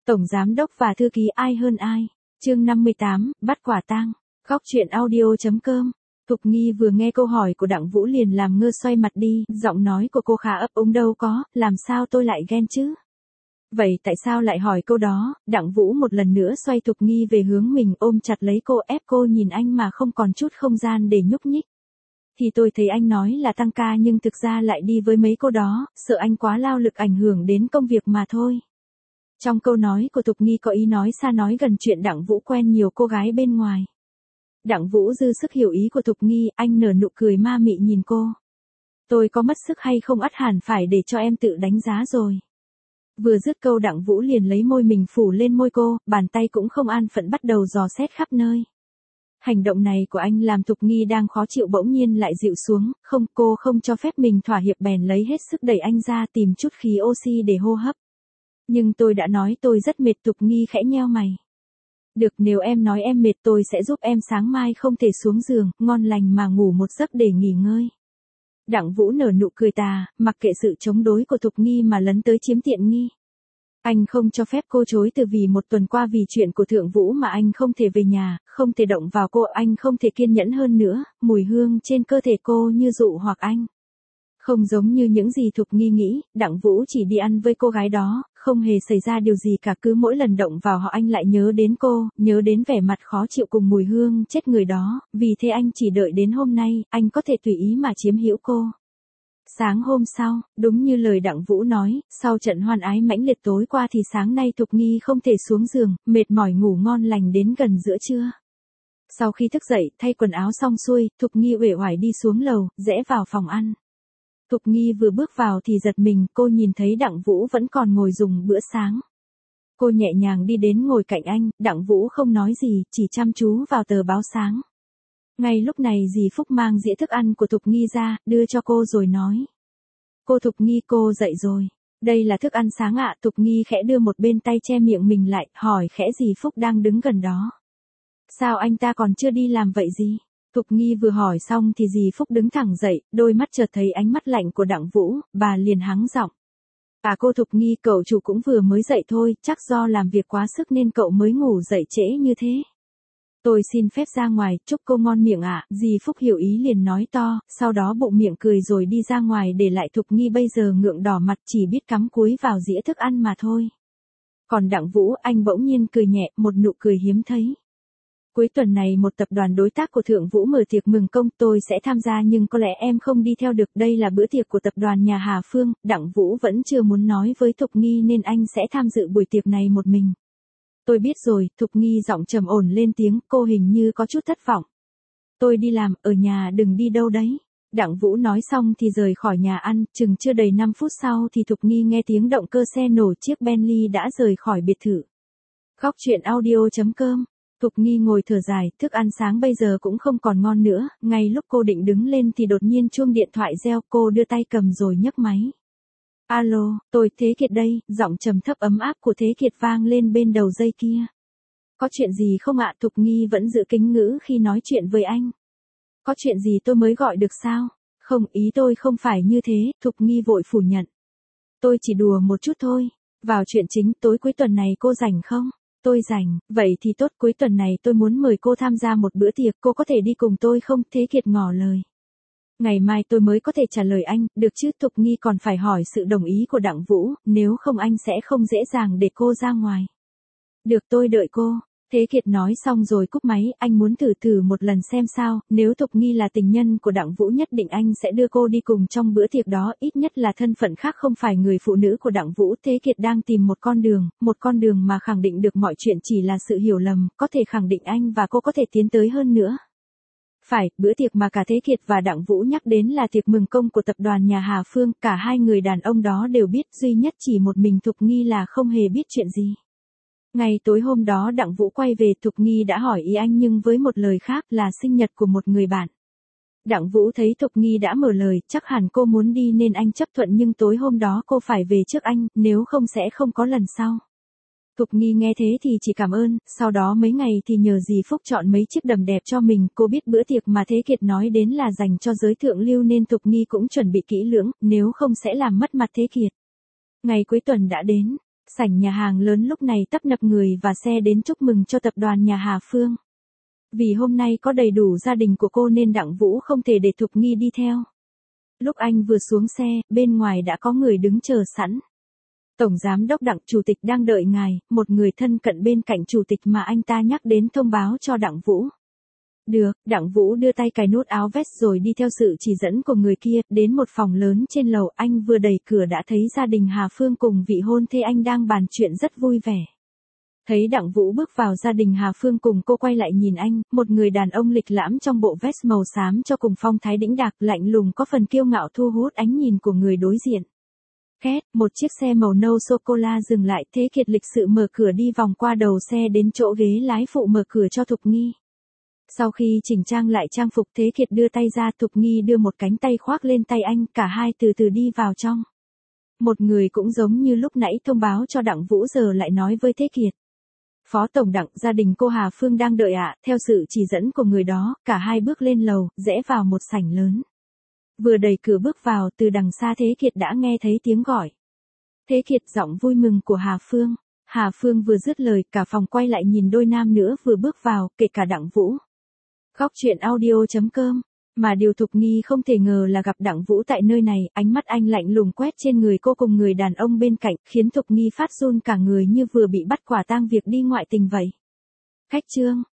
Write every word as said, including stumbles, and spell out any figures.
Tổng giám đốc và thư ký ai hơn ai. Chương năm mươi tám, bắt quả tang. Góc truyện audio chấm com. Thục Nghi vừa nghe câu hỏi của Đặng Vũ liền làm ngơ xoay mặt đi, giọng nói của cô khá ấp úng đâu có, làm sao tôi lại ghen chứ? Vậy tại sao lại hỏi câu đó? Đặng Vũ một lần nữa xoay Thục Nghi về hướng mình, ôm chặt lấy cô, ép cô nhìn anh mà không còn chút không gian để nhúc nhích. Thì tôi thấy anh nói là tăng ca nhưng thực ra lại đi với mấy cô đó, sợ anh quá lao lực ảnh hưởng đến công việc mà thôi. Trong câu nói của Thục Nghi có ý nói xa nói gần chuyện Đặng Vũ quen nhiều cô gái bên ngoài. Đặng Vũ dư sức hiểu ý của Thục Nghi, anh nở nụ cười ma mị nhìn cô. Tôi có mất sức hay không ắt hẳn phải để cho em tự đánh giá rồi. Vừa dứt câu Đặng Vũ liền lấy môi mình phủ lên môi cô, bàn tay cũng không an phận bắt đầu dò xét khắp nơi. Hành động này của anh làm Thục Nghi đang khó chịu bỗng nhiên lại dịu xuống, không, cô không cho phép mình thỏa hiệp bèn lấy hết sức đẩy anh ra tìm chút khí oxy để hô hấp. Nhưng tôi đã nói tôi rất mệt. Thục Nghi khẽ nheo mày. Được, nếu em nói em mệt tôi sẽ giúp em, sáng mai không thể xuống giường, ngon lành mà ngủ một giấc để nghỉ ngơi. Đặng Vũ nở nụ cười tà, mặc kệ sự chống đối của Thục Nghi mà lấn tới chiếm tiện nghi. Anh không cho phép cô chối từ, vì một tuần qua vì chuyện của Thượng Vũ mà anh không thể về nhà, không thể động vào cô, anh không thể kiên nhẫn hơn nữa, mùi hương trên cơ thể cô như dụ hoặc anh. Không giống như những gì Thục Nghi nghĩ, Đặng Vũ chỉ đi ăn với cô gái đó, không hề xảy ra điều gì cả, cứ mỗi lần động vào họ anh lại nhớ đến cô, nhớ đến vẻ mặt khó chịu cùng mùi hương chết người đó, vì thế anh chỉ đợi đến hôm nay, anh có thể tùy ý mà chiếm hữu cô. Sáng hôm sau, đúng như lời Đặng Vũ nói, sau trận hoan ái mãnh liệt tối qua thì sáng nay Thục Nghi không thể xuống giường, mệt mỏi ngủ ngon lành đến gần giữa trưa. Sau khi thức dậy, thay quần áo xong xuôi, Thục Nghi uể oải đi xuống lầu, rẽ vào phòng ăn. Thục Nghi vừa bước vào thì giật mình, cô nhìn thấy Đặng Vũ vẫn còn ngồi dùng bữa sáng. Cô nhẹ nhàng đi đến ngồi cạnh anh, Đặng Vũ không nói gì, chỉ chăm chú vào tờ báo sáng. Ngay lúc này dì Phúc mang dĩa thức ăn của Thục Nghi ra, đưa cho cô rồi nói. Cô Thục Nghi, cô dậy rồi. Đây là thức ăn sáng ạ. Thục Nghi khẽ đưa một bên tay che miệng mình lại, hỏi khẽ dì Phúc đang đứng gần đó. Sao anh ta còn chưa đi làm vậy gì? Thục Nghi vừa hỏi xong thì dì Phúc đứng thẳng dậy, đôi mắt chợt thấy ánh mắt lạnh của Đặng Vũ, bà liền hắng giọng. À cô Thục Nghi, cậu chủ cũng vừa mới dậy thôi, chắc do làm việc quá sức nên cậu mới ngủ dậy trễ như thế. Tôi xin phép ra ngoài, chúc cô ngon miệng ạ. Dì Phúc hiểu ý liền nói to, sau đó bụng miệng cười rồi đi ra ngoài, để lại Thục Nghi bây giờ ngượng đỏ mặt chỉ biết cắm cúi vào dĩa thức ăn mà thôi. Còn Đặng Vũ, anh bỗng nhiên cười nhẹ, một nụ cười hiếm thấy. Cuối tuần này một tập đoàn đối tác của Thượng Vũ mở tiệc mừng công, tôi sẽ tham gia nhưng có lẽ em không đi theo được, đây là bữa tiệc của tập đoàn nhà Hà Phương. Đặng Vũ vẫn chưa muốn nói với Thục Nghi nên anh sẽ tham dự buổi tiệc này một mình. Tôi biết rồi. Thục Nghi giọng trầm ổn lên tiếng, cô hình như có chút thất vọng. Tôi đi làm, ở nhà đừng đi đâu đấy. Đặng Vũ nói xong thì rời khỏi nhà ăn, chừng chưa đầy năm phút sau thì Thục Nghi nghe tiếng động cơ xe nổ, chiếc Bentley đã rời khỏi biệt thự. Góc truyện audio chấm com. Thục Nghi ngồi thở dài, thức ăn sáng bây giờ cũng không còn ngon nữa, ngay lúc cô định đứng lên thì đột nhiên chuông điện thoại reo, cô đưa tay cầm rồi nhấc máy. Alo, tôi Thế Kiệt đây, giọng trầm thấp ấm áp của Thế Kiệt vang lên bên đầu dây kia. Có chuyện gì không ạ? Thục Nghi vẫn giữ kính ngữ khi nói chuyện với anh. Có chuyện gì tôi mới gọi được sao? Không, ý tôi không phải như thế. Thục Nghi vội phủ nhận. Tôi chỉ đùa một chút thôi. Vào chuyện chính, tối cuối tuần này cô rảnh không? Tôi rảnh, vậy thì tốt, cuối tuần này tôi muốn mời cô tham gia một bữa tiệc, cô có thể đi cùng tôi không? Thế Kiệt ngỏ lời. Ngày mai tôi mới có thể trả lời anh, được chứ? Thục Nghi còn phải hỏi sự đồng ý của Đặng Vũ, nếu không anh sẽ không dễ dàng để cô ra ngoài. Được, tôi đợi cô. Thế Kiệt nói xong rồi cúp máy, anh muốn thử thử một lần xem sao, nếu Thục Nghi là tình nhân của Đặng Vũ nhất định anh sẽ đưa cô đi cùng trong bữa tiệc đó, ít nhất là thân phận khác không phải người phụ nữ của Đặng Vũ. Thế Kiệt đang tìm một con đường, một con đường mà khẳng định được mọi chuyện chỉ là sự hiểu lầm, có thể khẳng định anh và cô có thể tiến tới hơn nữa. Phải, bữa tiệc mà cả Thế Kiệt và Đặng Vũ nhắc đến là tiệc mừng công của tập đoàn nhà Hà Phương, cả hai người đàn ông đó đều biết, duy nhất chỉ một mình Thục Nghi là không hề biết chuyện gì. Ngày tối hôm đó Đặng Vũ quay về, Thục Nghi đã hỏi ý anh nhưng với một lời khác, là sinh nhật của một người bạn. Đặng Vũ thấy Thục Nghi đã mở lời, chắc hẳn cô muốn đi nên anh chấp thuận, nhưng tối hôm đó cô phải về trước anh, nếu không sẽ không có lần sau. Thục Nghi nghe thế thì chỉ cảm ơn, sau đó mấy ngày thì nhờ dì Phúc chọn mấy chiếc đầm đẹp cho mình, cô biết bữa tiệc mà Thế Kiệt nói đến là dành cho giới thượng lưu nên Thục Nghi cũng chuẩn bị kỹ lưỡng, nếu không sẽ làm mất mặt Thế Kiệt. Ngày cuối tuần đã đến. Sảnh nhà hàng lớn lúc này tấp nập người và xe đến chúc mừng cho tập đoàn nhà Hà Phương. Vì hôm nay có đầy đủ gia đình của cô nên Đặng Vũ không thể để Thục Nghi đi theo. Lúc anh vừa xuống xe, bên ngoài đã có người đứng chờ sẵn. Tổng giám đốc Đặng, chủ tịch đang đợi ngài, một người thân cận bên cạnh chủ tịch mà anh ta nhắc đến thông báo cho Đặng Vũ. Được, Đặng Vũ đưa tay cài nút áo vest rồi đi theo sự chỉ dẫn của người kia, đến một phòng lớn trên lầu. Anh vừa đẩy cửa đã thấy gia đình Hà Phương cùng vị hôn thê anh đang bàn chuyện rất vui vẻ. Thấy Đặng Vũ bước vào, gia đình Hà Phương cùng cô quay lại nhìn anh, một người đàn ông lịch lãm trong bộ vest màu xám cho cùng phong thái đĩnh đạc, lạnh lùng có phần kiêu ngạo thu hút ánh nhìn của người đối diện. Két, một chiếc xe màu nâu sô-cô-la dừng lại, Thế Kiệt lịch sự mở cửa đi vòng qua đầu xe đến chỗ ghế lái phụ mở cửa cho Thục Nghi. Sau khi chỉnh trang lại trang phục, Thế Kiệt đưa tay ra, Thục Nghi đưa một cánh tay khoác lên tay anh, cả hai từ từ đi vào trong. Một người cũng giống như lúc nãy thông báo cho Đặng Vũ giờ lại nói với Thế Kiệt. Phó Tổng Đặng, gia đình cô Hà Phương đang đợi ạ. Theo sự chỉ dẫn của người đó, cả hai bước lên lầu, rẽ vào một sảnh lớn. Vừa đẩy cửa bước vào, từ đằng xa Thế Kiệt đã nghe thấy tiếng gọi. Thế Kiệt, giọng vui mừng của Hà Phương. Hà Phương vừa dứt lời, cả phòng quay lại nhìn đôi nam nữa vừa bước vào, kể cả Đặng Vũ. Khóc chuyện audio chấm com. Mà điều Thục Nghi không thể ngờ là gặp Đặng Vũ tại nơi này, ánh mắt anh lạnh lùng quét trên người cô cùng người đàn ông bên cạnh, khiến Thục Nghi phát run cả người như vừa bị bắt quả tang việc đi ngoại tình vậy. Khách trương.